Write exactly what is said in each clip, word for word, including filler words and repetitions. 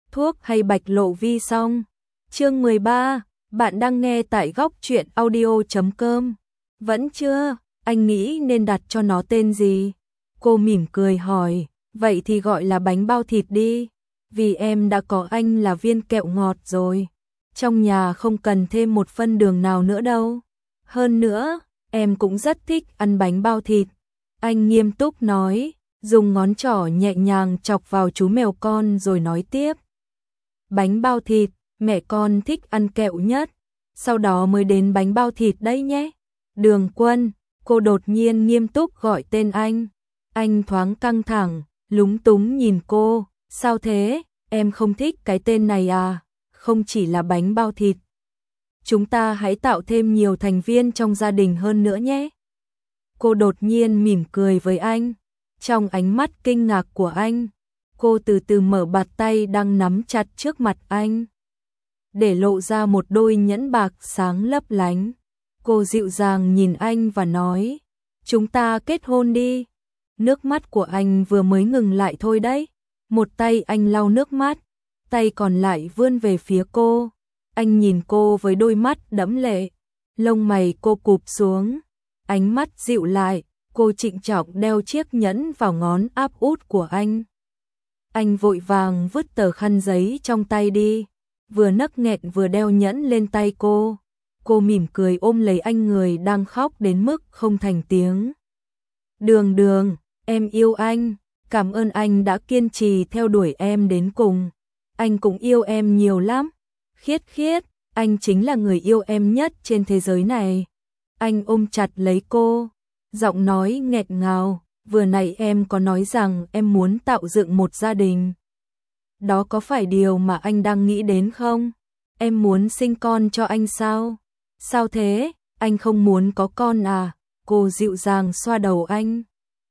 thuốc hay bạch lộ vi xong. Chương mười ba, bạn đang nghe tại góc truyện audio chấm com. Vẫn chưa, anh nghĩ nên đặt cho nó tên gì? Cô mỉm cười hỏi, vậy thì gọi là bánh bao thịt đi, vì em đã có anh là viên kẹo ngọt rồi. Trong nhà không cần thêm một phân đường nào nữa đâu. Hơn nữa, em cũng rất thích ăn bánh bao thịt. Anh nghiêm túc nói, dùng ngón trỏ nhẹ nhàng chọc vào chú mèo con rồi nói tiếp. Bánh bao thịt, mẹ con thích ăn kẹo nhất, sau đó mới đến bánh bao thịt đấy nhé. Đường Quân, cô đột nhiên nghiêm túc gọi tên anh. Anh thoáng căng thẳng, lúng túng nhìn cô, sao thế, em không thích cái tên này à, không chỉ là bánh bao thịt. Chúng ta hãy tạo thêm nhiều thành viên trong gia đình hơn nữa nhé. Cô đột nhiên mỉm cười với anh, trong ánh mắt kinh ngạc của anh, cô từ từ mở bàn tay đang nắm chặt trước mặt anh, để lộ ra một đôi nhẫn bạc sáng lấp lánh. Cô dịu dàng nhìn anh và nói, chúng ta kết hôn đi. Nước mắt của anh vừa mới ngừng lại thôi đấy. Một tay anh lau nước mắt, tay còn lại vươn về phía cô. Anh nhìn cô với đôi mắt đẫm lệ, lông mày cô cụp xuống, ánh mắt dịu lại, cô trịnh trọng đeo chiếc nhẫn vào ngón áp út của anh. Anh vội vàng vứt tờ khăn giấy trong tay đi, vừa nấc nghẹn vừa đeo nhẫn lên tay cô. Cô mỉm cười ôm lấy anh người đang khóc đến mức không thành tiếng. Đường Đường, em yêu anh, cảm ơn anh đã kiên trì theo đuổi em đến cùng. Anh cũng yêu em nhiều lắm. Khiết Khiết, anh chính là người yêu em nhất trên thế giới này. Anh ôm chặt lấy cô, giọng nói nghẹn ngào, vừa nãy em có nói rằng em muốn tạo dựng một gia đình. Đó có phải điều mà anh đang nghĩ đến không? Em muốn sinh con cho anh sao? Sao thế, anh không muốn có con à? Cô dịu dàng xoa đầu anh.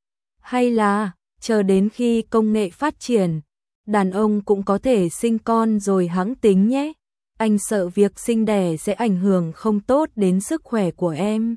Hay là, chờ đến khi công nghệ phát triển, đàn ông cũng có thể sinh con rồi hẵng tính nhé. Anh sợ việc sinh đẻ sẽ ảnh hưởng không tốt đến sức khỏe của em.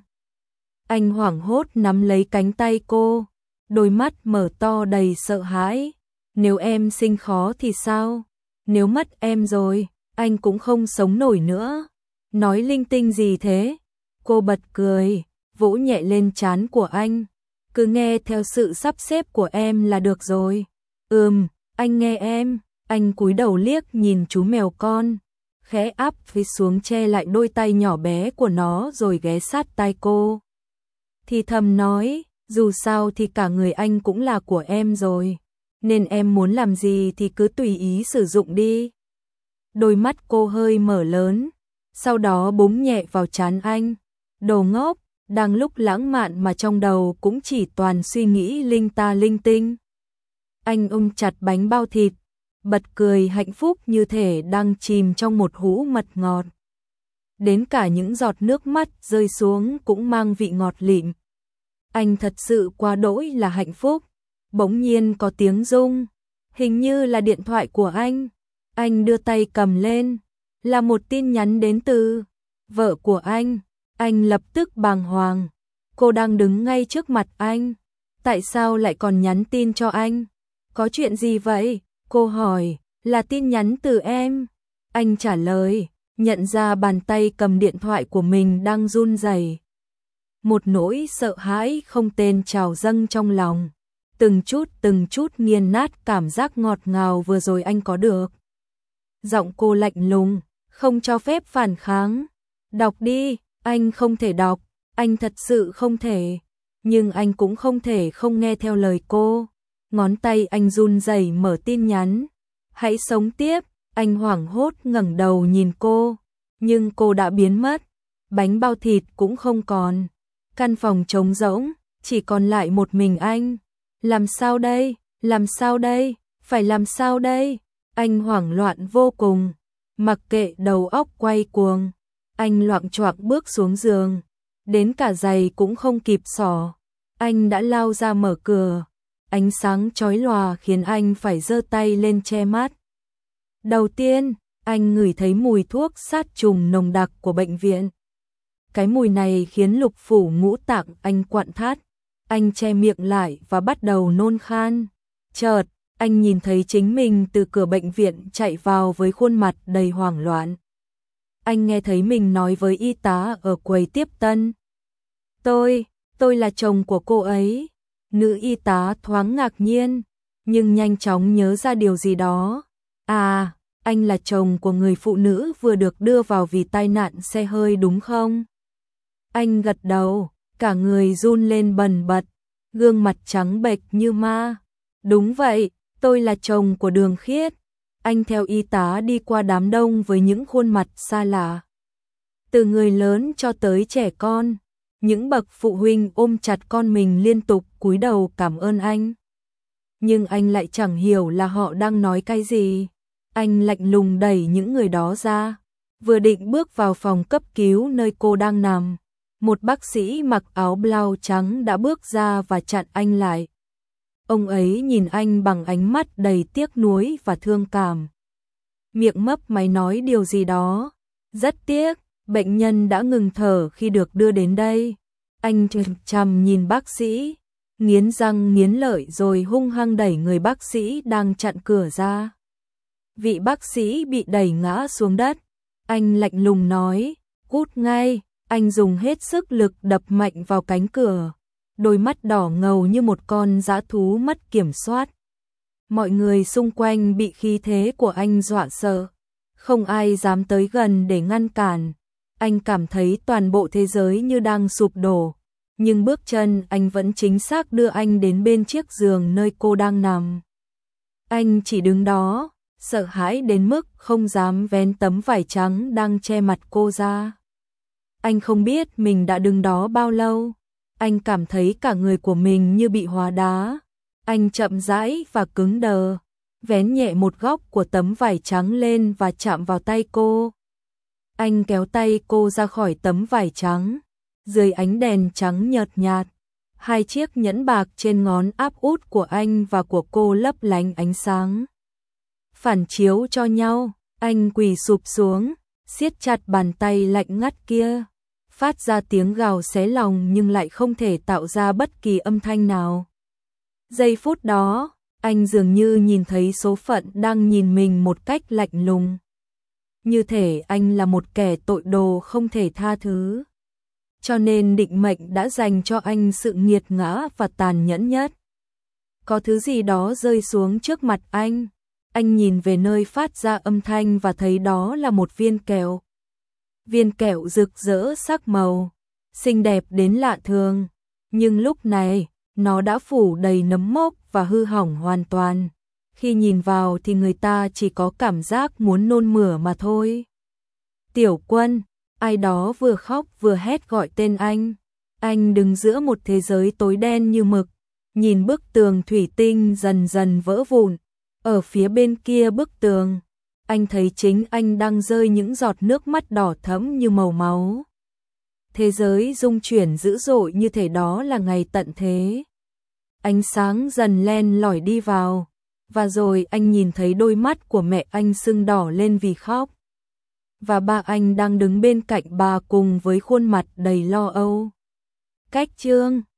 Anh hoảng hốt nắm lấy cánh tay cô, đôi mắt mở to đầy sợ hãi. Nếu em sinh khó thì sao? Nếu mất em rồi, anh cũng không sống nổi nữa. Nói linh tinh gì thế? Cô bật cười, vỗ nhẹ lên trán của anh. Cứ nghe theo sự sắp xếp của em là được rồi. Ừm, anh nghe em. Anh cúi đầu liếc nhìn chú mèo con, khẽ áp phía xuống che lại đôi tay nhỏ bé của nó rồi ghé sát tai cô. Thì thầm nói, dù sao thì cả người anh cũng là của em rồi, nên em muốn làm gì thì cứ tùy ý sử dụng đi. Đôi mắt cô hơi mở lớn, sau đó búng nhẹ vào trán anh. Đồ ngốc, đang lúc lãng mạn mà trong đầu cũng chỉ toàn suy nghĩ linh ta linh tinh. Anh ôm chặt bánh bao thịt, bật cười hạnh phúc như thể đang chìm trong một hũ mật ngọt. Đến cả những giọt nước mắt rơi xuống cũng mang vị ngọt lịm. Anh thật sự quá đỗi là hạnh phúc. Bỗng nhiên có tiếng rung, hình như là điện thoại của anh. Anh đưa tay cầm lên, là một tin nhắn đến từ vợ của anh. Anh lập tức bàng hoàng. Cô đang đứng ngay trước mặt anh, tại sao lại còn nhắn tin cho anh? Có chuyện gì vậy? Cô hỏi. Là tin nhắn từ em. Anh trả lời, nhận ra bàn tay cầm điện thoại của mình đang run rẩy. Một nỗi sợ hãi không tên trào dâng trong lòng, từng chút từng chút nghiền nát cảm giác ngọt ngào vừa rồi anh có được. Giọng cô lạnh lùng, không cho phép phản kháng. Đọc đi. Anh không thể đọc, anh thật sự không thể. Nhưng anh cũng không thể không nghe theo lời cô. Ngón tay anh run rẩy mở tin nhắn. Hãy sống tiếp. Anh hoảng hốt ngẩng đầu nhìn cô, nhưng cô đã biến mất. Bánh bao thịt cũng không còn. Căn phòng trống rỗng, chỉ còn lại một mình anh. Làm sao đây? Làm sao đây? Phải làm sao đây? Anh hoảng loạn vô cùng, mặc kệ đầu óc quay cuồng. Anh loạng choạng bước xuống giường, đến cả giày cũng không kịp xỏ. Anh đã lao ra mở cửa, ánh sáng chói lòa khiến anh phải giơ tay lên che mắt. Đầu tiên, anh ngửi thấy mùi thuốc sát trùng nồng đặc của bệnh viện. Cái mùi này khiến lục phủ ngũ tạng anh quặn thắt. Anh che miệng lại và bắt đầu nôn khan. Chợt, Anh nhìn thấy chính mình từ cửa bệnh viện chạy vào với khuôn mặt đầy hoảng loạn. Anh nghe thấy mình nói với y tá ở quầy tiếp tân. Tôi, tôi là chồng của cô ấy. Nữ y tá thoáng ngạc nhiên, nhưng nhanh chóng nhớ ra điều gì đó. À, anh là chồng của người phụ nữ vừa được đưa vào vì tai nạn xe hơi đúng không? Anh gật đầu, cả người run lên bần bật, gương mặt trắng bệch như ma. Đúng vậy, tôi là chồng của Đường Khiết. Anh theo y tá đi qua đám đông với những khuôn mặt xa lạ. Từ người lớn cho tới trẻ con, những bậc phụ huynh ôm chặt con mình liên tục cúi đầu cảm ơn anh. Nhưng anh lại chẳng hiểu là họ đang nói cái gì. Anh lạnh lùng đẩy những người đó ra, vừa định bước vào phòng cấp cứu nơi cô đang nằm. Một bác sĩ mặc áo blau trắng đã bước ra và chặn anh lại. Ông ấy nhìn anh bằng ánh mắt đầy tiếc nuối và thương cảm. Miệng mấp máy nói điều gì đó. Rất tiếc, bệnh nhân đã ngừng thở khi được đưa đến đây. Anh chằm chằm nhìn bác sĩ, nghiến răng nghiến lợi rồi hung hăng đẩy người bác sĩ đang chặn cửa ra. Vị bác sĩ bị đẩy ngã xuống đất. Anh lạnh lùng nói, cút ngay. Anh dùng hết sức lực đập mạnh vào cánh cửa. Đôi mắt đỏ ngầu như một con dã thú mất kiểm soát. Mọi người xung quanh bị khí thế của anh dọa sợ. Không ai dám tới gần để ngăn cản. Anh cảm thấy toàn bộ thế giới như đang sụp đổ. Nhưng bước chân anh vẫn chính xác đưa anh đến bên chiếc giường nơi cô đang nằm. Anh chỉ đứng đó, sợ hãi đến mức không dám vén tấm vải trắng đang che mặt cô ra. Anh không biết mình đã đứng đó bao lâu. Anh cảm thấy cả người của mình như bị hóa đá. Anh chậm rãi và cứng đờ, vén nhẹ một góc của tấm vải trắng lên và chạm vào tay cô. Anh kéo tay cô ra khỏi tấm vải trắng. Dưới ánh đèn trắng nhợt nhạt, hai chiếc nhẫn bạc trên ngón áp út của anh và của cô lấp lánh ánh sáng. Phản chiếu cho nhau, anh quỳ sụp xuống, siết chặt bàn tay lạnh ngắt kia, phát ra tiếng gào xé lòng nhưng lại không thể tạo ra bất kỳ âm thanh nào. Giây phút đó, anh dường như nhìn thấy số phận đang nhìn mình một cách lạnh lùng. Như thể anh là một kẻ tội đồ không thể tha thứ. Cho nên định mệnh đã dành cho anh sự nghiệt ngã và tàn nhẫn nhất. Có thứ gì đó rơi xuống trước mặt anh. Anh nhìn về nơi phát ra âm thanh và thấy đó là một viên kẹo. Viên kẹo rực rỡ sắc màu, xinh đẹp đến lạ thường. Nhưng lúc này, nó đã phủ đầy nấm mốc và hư hỏng hoàn toàn. Khi nhìn vào thì người ta chỉ có cảm giác muốn nôn mửa mà thôi. Tiểu Quân, ai đó vừa khóc vừa hét gọi tên anh. Anh đứng giữa một thế giới tối đen như mực, nhìn bức tường thủy tinh dần dần vỡ vụn. Ở phía bên kia bức tường, anh thấy chính anh đang rơi những giọt nước mắt đỏ thẫm như màu máu. Thế giới rung chuyển dữ dội như thể đó là ngày tận thế. Ánh sáng dần len lỏi đi vào, và rồi anh nhìn thấy đôi mắt của mẹ anh sưng đỏ lên vì khóc. Và ba anh đang đứng bên cạnh bà cùng với khuôn mặt đầy lo âu. Cách chương